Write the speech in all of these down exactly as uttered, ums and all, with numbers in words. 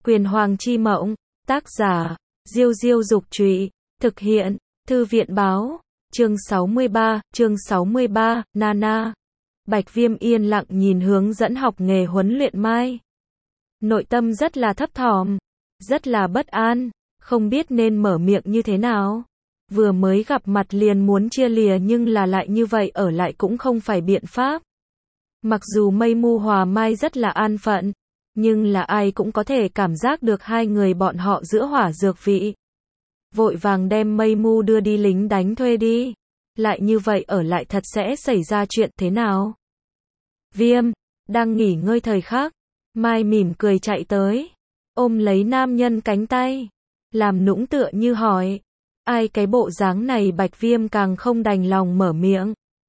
Quyền Hoàng chi mộng, tác giả, Diêu Diêu Dục Trụy, thực hiện, Thư viện Báo, chương sáu mươi ba, chương sáu mươi ba, Nana. Bạch Viêm yên lặng nhìn hướng dẫn học nghề huấn luyện Mai. Nội tâm rất là thấp thỏm, rất là bất an, không biết nên mở miệng như thế nào. Vừa mới gặp mặt liền muốn chia lìa nhưng là lại như vậy ở lại cũng không phải biện pháp. Mặc dù Mây Mu hòa Mai rất là an phận, nhưng là ai cũng có thể cảm giác được hai người bọn họ giữa hỏa dược vị. Vội vàng đem Mây Mu đưa đi lính đánh thuê đi. Lại như vậy ở lại thật sẽ xảy ra chuyện thế nào? Viêm, đang nghỉ ngơi thời khắc, Mai mỉm cười chạy tới, ôm lấy nam nhân cánh tay, làm nũng tựa như hỏi. Ai cái bộ dáng này Bạch Viêm càng không đành lòng mở miệng.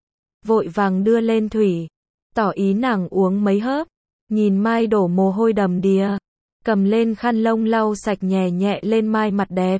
Vội vàng đưa lên thủy, tỏ ý nàng uống mấy hớp, nhìn Mai đổ mồ hôi đầm đìa, cầm lên khăn lông lau sạch nhẹ nhẹ lên Mai mặt đẹp.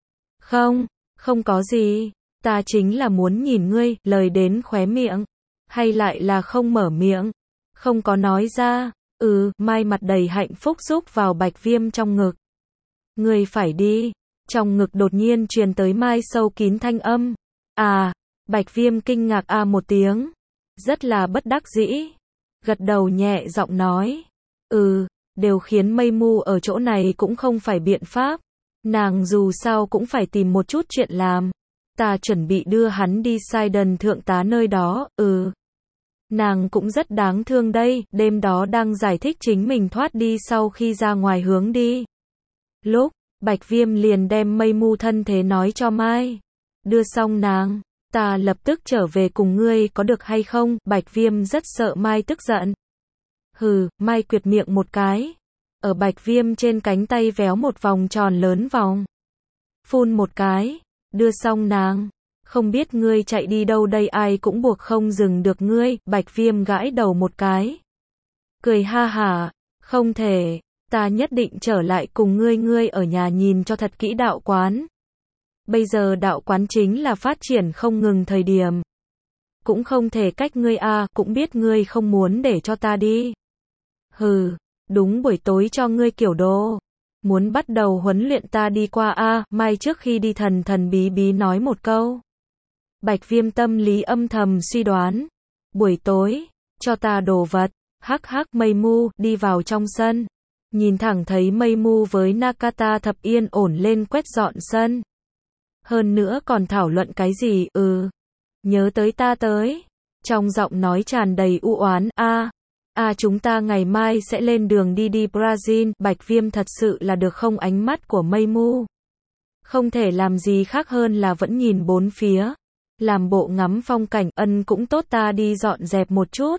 Không, không có gì, ta chính là muốn nhìn ngươi, lời đến khóe miệng, hay lại là không mở miệng, không có nói ra. Ừ, Mai mặt đầy hạnh phúc rúc vào Bạch Viêm trong ngực. Ngươi phải đi. Trong ngực đột nhiên truyền tới Mai sâu kín thanh âm. À, Bạch Viêm kinh ngạc a à một tiếng, rất là bất đắc dĩ, gật đầu nhẹ giọng nói. Ừ, đều khiến Mây Mu ở chỗ này cũng không phải biện pháp. Nàng dù sao cũng phải tìm một chút chuyện làm. Ta chuẩn bị đưa hắn đi Sidon thượng tá nơi đó. Ừ, nàng cũng rất đáng thương đây. Đêm đó đang giải thích chính mình thoát đi sau khi ra ngoài hướng đi lúc Bạch Viêm liền đem Mây Mu thân thế nói cho Mai. Đưa xong nàng, ta lập tức trở về cùng ngươi có được hay không? Bạch Viêm rất sợ Mai tức giận. Hừ, Mai quyệt miệng một cái, ở Bạch Viêm trên cánh tay véo một vòng tròn lớn vòng. Phun một cái, đưa xong nàng, không biết ngươi chạy đi đâu đây, ai cũng buộc không dừng được ngươi. Bạch Viêm gãi đầu một cái, cười ha hả, không thể. Ta nhất định trở lại cùng ngươi, ngươi ở nhà nhìn cho thật kỹ đạo quán. Bây giờ đạo quán chính là phát triển không ngừng thời điểm. Cũng không thể cách ngươi a, à, cũng biết ngươi không muốn để cho ta đi. Hừ, đúng buổi tối cho ngươi kiểu đồ. Muốn bắt đầu huấn luyện ta đi qua a, à, Mai trước khi đi thần thần bí bí nói một câu. Bạch Viêm tâm lý âm thầm suy đoán. Buổi tối, cho ta đồ vật, hắc hắc. Mây Mu đi vào trong sân. Nhìn thẳng thấy Mây Mu với Nakata thập yên ổn lên quét dọn sân. Hơn nữa còn thảo luận cái gì? Ừ, nhớ tới ta tới. Trong giọng nói tràn đầy u oán. A, à, a à, chúng ta ngày mai sẽ lên đường đi đi Brazil. Bạch Viêm thật sự là được không, ánh mắt của Mây Mu không thể làm gì khác hơn là vẫn nhìn bốn phía, làm bộ ngắm phong cảnh. Ân cũng tốt, ta đi dọn dẹp một chút.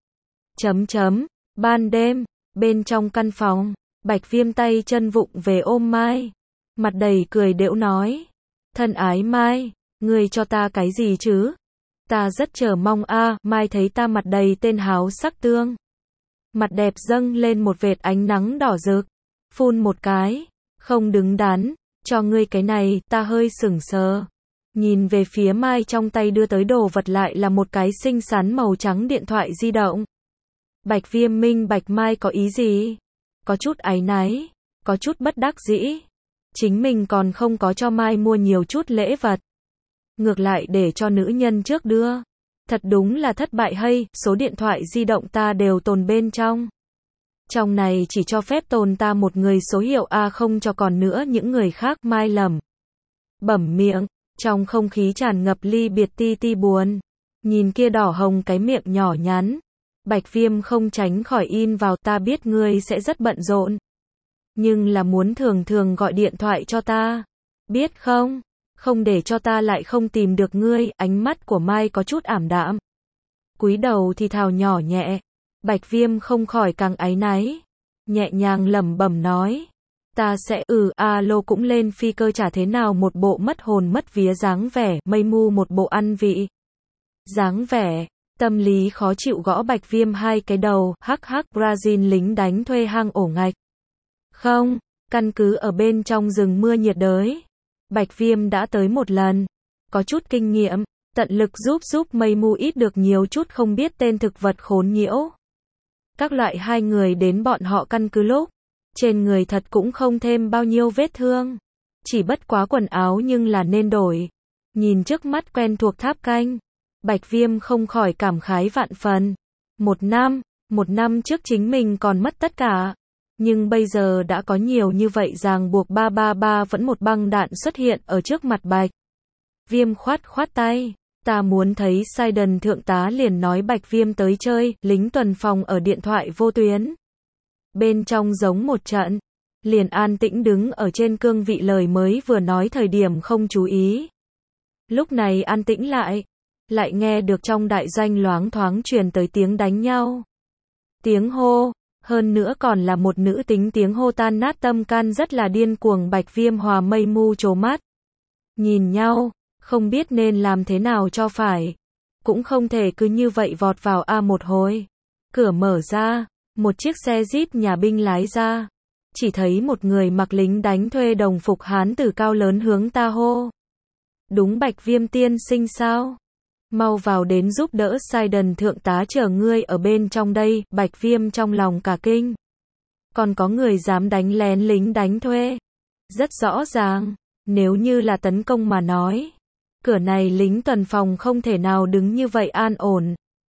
Chấm chấm, ban đêm. Bên trong căn phòng, Bạch Viêm tay chân vụng về ôm Mai, mặt đầy cười đễu nói. Thân ái Mai, ngươi cho ta cái gì chứ? Ta rất chờ mong a. À. Mai thấy ta mặt đầy tên háo sắc tương, mặt đẹp dâng lên một vệt ánh nắng đỏ rực, phun một cái, không đứng đắn, cho ngươi cái này. Ta hơi sững sờ, nhìn về phía Mai trong tay đưa tới đồ vật lại là một cái xinh xắn màu trắng điện thoại di động. Bạch Viêm minh bạch Mai có ý gì, có chút áy náy, có chút bất đắc dĩ. Chính mình còn không có cho Mai mua nhiều chút lễ vật, ngược lại để cho nữ nhân trước đưa. Thật đúng là thất bại hay, số điện thoại di động ta đều tồn bên trong. Trong này chỉ cho phép tồn ta một người số hiệu A, không cho còn nữa những người khác. Mai lẩm bẩm miệng, trong không khí tràn ngập ly biệt ti ti buồn. Nhìn kia đỏ hồng cái miệng nhỏ nhắn, Bạch Viêm không tránh khỏi in vào. Ta biết ngươi sẽ rất bận rộn, nhưng là muốn thường thường gọi điện thoại cho ta, biết không? Không để cho ta lại không tìm được ngươi. Ánh mắt của Mai có chút ảm đạm, cúi đầu thì thào nhỏ nhẹ. Bạch Viêm không khỏi càng áy náy, nhẹ nhàng lẩm bẩm nói. Ta sẽ, ừ, alo cũng lên phi cơ chả thế nào. Một bộ mất hồn mất vía dáng vẻ, Mây Mu một bộ ăn vị dáng vẻ. Tâm lý khó chịu gõ Bạch Viêm hai cái đầu. Hắc hắc. Brazil lính đánh thuê hang ổ ngạch. Không, căn cứ ở bên trong rừng mưa nhiệt đới. Bạch Viêm đã tới một lần, có chút kinh nghiệm, tận lực giúp giúp Mây Mu ít được nhiều chút không biết tên thực vật khốn nhiễu. Các loại hai người đến bọn họ căn cứ lúc, Trên người thật cũng không thêm bao nhiêu vết thương. Chỉ bất quá quần áo nhưng là nên đổi. Nhìn trước mắt quen thuộc tháp canh, Bạch Viêm không khỏi cảm khái vạn phần. Một năm, một năm trước chính mình còn mất tất cả. Nhưng bây giờ đã có nhiều như vậy ràng buộc ba ba ba vẫn một băng đạn xuất hiện ở trước mặt Bạch Viêm khoát khoát tay. Ta muốn thấy Sidon thượng tá liền nói Bạch Viêm tới chơi, lính tuần phòng ở điện thoại vô tuyến. Bên trong giống một trận. Liền an tĩnh đứng ở trên cương vị lời mới vừa nói thời điểm không chú ý. Lúc này an tĩnh lại. Lại nghe được trong đại doanh loáng thoáng truyền tới tiếng đánh nhau. Tiếng hô. Hơn nữa còn là một nữ tính tiếng hô tan nát tâm can rất là điên cuồng. Bạch Viêm hòa Mây Mu trố mắt. Nhìn nhau. Không biết nên làm thế nào cho phải. Cũng không thể cứ như vậy vọt vào A một hồi. Cửa mở ra. Một chiếc xe jeep nhà binh lái ra. Chỉ thấy một người mặc lính đánh thuê đồng phục hán tử cao lớn hướng ta hô. Đúng Bạch Viêm tiên sinh sao? Mau vào đến giúp đỡ Sidon thượng tá chờ ngươi ở bên trong đây. Bạch Viêm trong lòng cả kinh. Còn có người dám đánh lén lính đánh thuê. Rất rõ ràng. Nếu như là tấn công mà nói. Cửa này lính tuần phòng không thể nào đứng như vậy an ổn.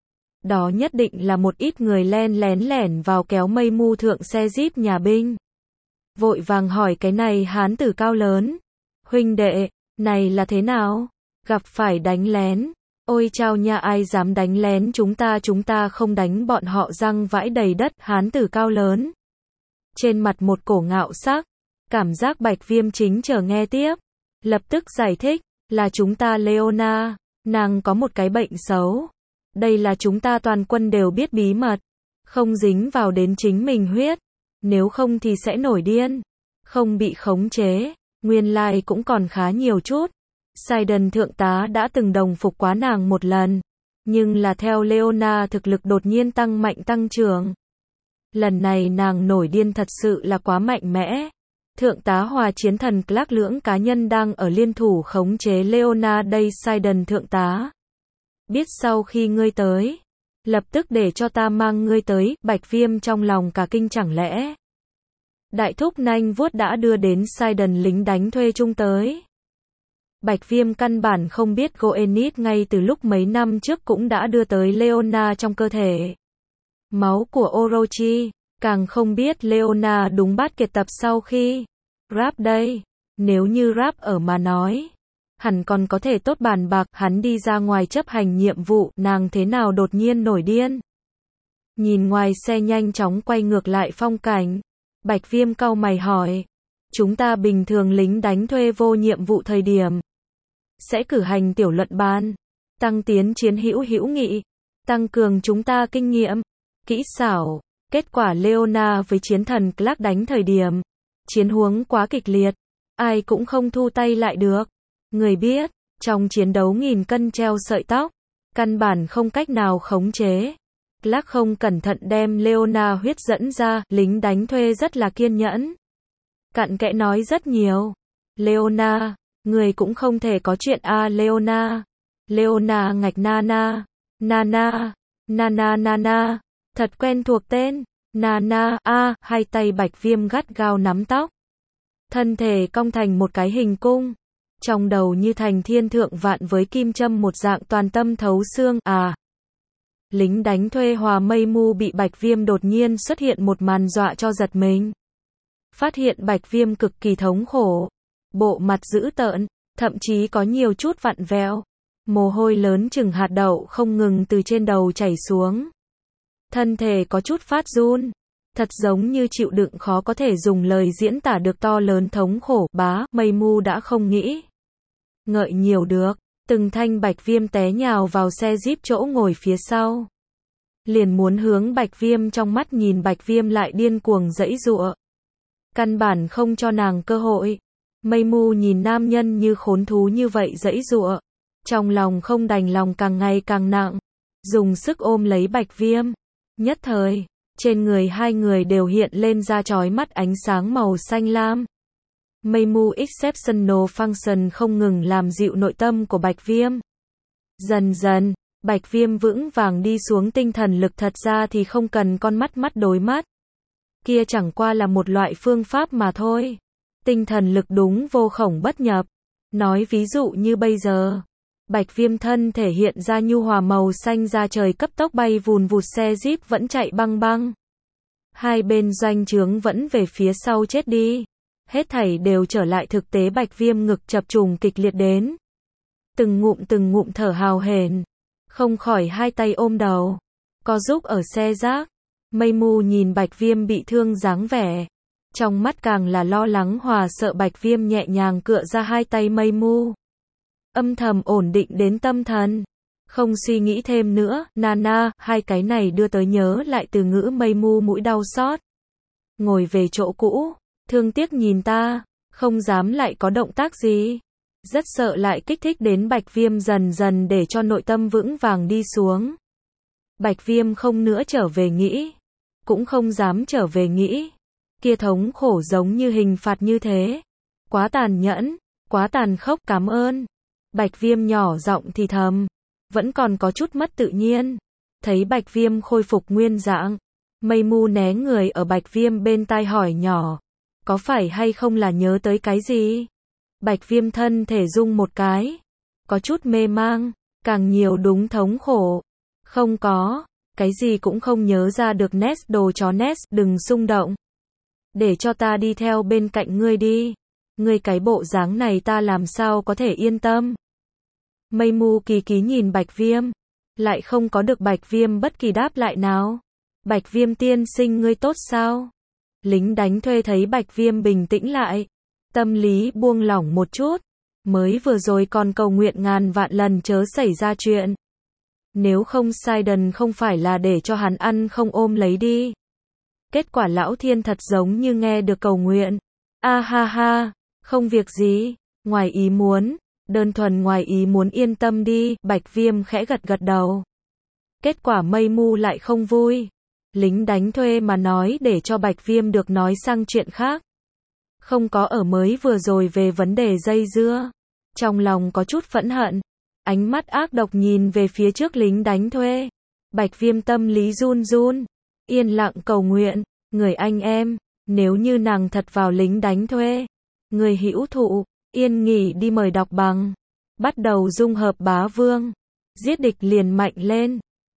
Đó nhất định là một ít người len lén lẻn vào kéo Mây Mu thượng xe jeep nhà binh. Vội vàng hỏi cái này hán tử cao lớn. Huynh đệ, này là thế nào? Gặp phải đánh lén. Ôi chao nha, ai dám đánh lén chúng ta, chúng ta không đánh bọn họ, răng vãi đầy đất. Hán tử cao lớn. Trên mặt một cổ ngạo sắc. Cảm giác Bạch Viêm chính chờ nghe tiếp. Lập tức giải thích. Là chúng ta Leona. Nàng có một cái bệnh xấu. Đây là chúng ta toàn quân đều biết bí mật. Không dính vào đến chính mình huyết. Nếu không thì sẽ nổi điên. Không bị khống chế. Nguyên lai cũng còn khá nhiều chút. Sidon thượng tá đã từng đồng phục quá nàng một lần. Nhưng là theo Leona thực lực đột nhiên tăng mạnh tăng trưởng. Lần này nàng nổi điên thật sự là quá mạnh mẽ. Thượng tá hòa chiến thần Clark lưỡng cá nhân đang ở liên thủ khống chế Leona đây. Sidon thượng tá. Biết sau khi ngươi tới. Lập tức để cho ta mang ngươi tới. Bạch Viêm trong lòng cả kinh, chẳng lẽ. Đại thúc nanh vuốt đã đưa đến Sidon lính đánh thuê chung tới. Bạch Viêm căn bản không biết Goenit ngay từ lúc mấy năm trước cũng đã đưa tới Leona trong cơ thể. Máu của Orochi. Càng không biết Leona đúng bát kiệt tập sau khi. Rap đây. Nếu như Rap ở mà nói. Hẳn còn có thể tốt bàn bạc. Hắn đi ra ngoài chấp hành nhiệm vụ. Nàng thế nào đột nhiên nổi điên. Nhìn ngoài xe nhanh chóng quay ngược lại phong cảnh. Bạch Viêm cau mày hỏi. Chúng ta bình thường lính đánh thuê vô nhiệm vụ thời điểm. Sẽ cử hành tiểu luận bàn. Tăng tiến chiến hữu hữu nghị. Tăng cường chúng ta kinh nghiệm. Kỹ xảo. Kết quả Leona với chiến thần Clark đánh thời điểm. Chiến huống quá kịch liệt. Ai cũng không thu tay lại được. Người biết. Trong chiến đấu nghìn cân treo sợi tóc. Căn bản không cách nào khống chế. Clark không cẩn thận đem Leona huyết dẫn ra. Lính đánh thuê rất là kiên nhẫn. Cặn kẽ nói rất nhiều. Leona. Người cũng không thể có chuyện a à, Leona. Leona ngạch Nana. Nana. Nana Nana. Thật quen thuộc tên. Nana. A. À, hai tay Bạch Viêm gắt gao nắm tóc. Thân thể cong thành một cái hình cung. Trong đầu như thành thiên thượng vạn với kim châm một dạng toàn tâm thấu xương. À. Lính đánh thuê hòa Mây Mu bị Bạch Viêm đột nhiên xuất hiện một màn dọa cho giật mình. Phát hiện Bạch Viêm cực kỳ thống khổ. Bộ mặt dữ tợn, thậm chí có nhiều chút vặn vẹo. Mồ hôi lớn chừng hạt đậu không ngừng từ trên đầu chảy xuống. Thân thể có chút phát run. Thật giống như chịu đựng khó có thể dùng lời diễn tả được to lớn thống khổ. Bá, Mây Mu đã không nghĩ ngợi nhiều được. Từng thanh Bạch Viêm té nhào vào xe jeep chỗ ngồi phía sau. Liền muốn hướng Bạch Viêm, trong mắt nhìn Bạch Viêm lại điên cuồng giãy giụa. Căn bản không cho nàng cơ hội. Mây Mu nhìn nam nhân như khốn thú như vậy giãy giụa. Trong lòng không đành lòng càng ngày càng nặng. Dùng sức ôm lấy Bạch Viêm. Nhất thời, trên người hai người đều hiện lên ra chói mắt ánh sáng màu xanh lam. Mây Mu Exceptional Function không ngừng làm dịu nội tâm của Bạch Viêm. Dần dần, Bạch Viêm vững vàng đi xuống tinh thần lực, thật ra thì không cần con mắt mắt đối mắt. kia chẳng qua là một loại phương pháp mà thôi. Tinh thần lực đúng vô khổng bất nhập. Nói ví dụ như bây giờ, Bạch Viêm thân thể hiện ra nhu hòa màu xanh da trời cấp tốc bay vùn vụt, xe Jeep vẫn chạy băng băng. Hai bên doanh trướng vẫn về phía sau chết đi. Hết thảy đều trở lại thực tế. Bạch Viêm ngực chập trùng kịch liệt đến. Từng ngụm từng ngụm thở hào hển. Không khỏi hai tay ôm đầu. Co giúp ở xe rác. Mây Mu nhìn Bạch Viêm bị thương dáng vẻ. Trong mắt càng là lo lắng hòa sợ. Bạch Viêm nhẹ nhàng cựa ra hai tay Mây Mu. Âm thầm ổn định đến tâm thần. Không suy nghĩ thêm nữa. Nana, hai cái này đưa tới nhớ lại từ ngữ. Mây Mu mũi đau xót. Ngồi về chỗ cũ. Thương tiếc nhìn ta. Không dám lại có động tác gì. Rất sợ lại kích thích đến Bạch Viêm, dần dần để cho nội tâm vững vàng đi xuống. Bạch Viêm không nữa trở về nghĩ. Cũng không dám trở về nghĩ. Kia thống khổ giống như hình phạt như thế. Quá tàn nhẫn. Quá tàn khốc. Cảm ơn. Bạch Viêm nhỏ giọng thì thầm. Vẫn còn có chút mất tự nhiên. Thấy Bạch Viêm khôi phục nguyên dạng. Mây Mu né người ở Bạch Viêm bên tai hỏi nhỏ. Có phải hay không là nhớ tới cái gì? Bạch Viêm thân thể rung một cái. Có chút mê mang. Càng nhiều đúng thống khổ. Không có. Cái gì cũng không nhớ ra được. Ness, đồ chó Ness, đừng xung động. Để cho ta đi theo bên cạnh ngươi đi. Ngươi cái bộ dáng này ta làm sao có thể yên tâm. Mây Mu kỳ ký nhìn Bạch Viêm. Lại không có được Bạch Viêm bất kỳ đáp lại nào. Bạch Viêm tiên sinh, ngươi tốt sao? Lính đánh thuê thấy Bạch Viêm bình tĩnh lại. Tâm lý buông lỏng một chút. Mới vừa rồi còn cầu nguyện ngàn vạn lần chớ xảy ra chuyện. Nếu không Sidon không phải là để cho hắn ăn không ôm lấy đi. Kết quả lão thiên thật giống như nghe được cầu nguyện. A ha ha, không việc gì, ngoài ý muốn, đơn thuần ngoài ý muốn, yên tâm đi. Bạch Viêm khẽ gật gật đầu. Kết quả Mây Mu lại không vui. Lính đánh thuê mà nói để cho Bạch Viêm được nói sang chuyện khác. Không có ở mới vừa rồi về vấn đề dây dưa. Trong lòng có chút phẫn hận. Ánh mắt ác độc nhìn về phía trước lính đánh thuê. Bạch Viêm tâm lý run run. Yên lặng cầu nguyện. Người anh em, nếu như nàng thật vào lính đánh thuê. Người hữu thụ, yên nghỉ đi. Mời đọc bằng. Bắt đầu dung hợp bá vương. Giết địch liền mạnh lên.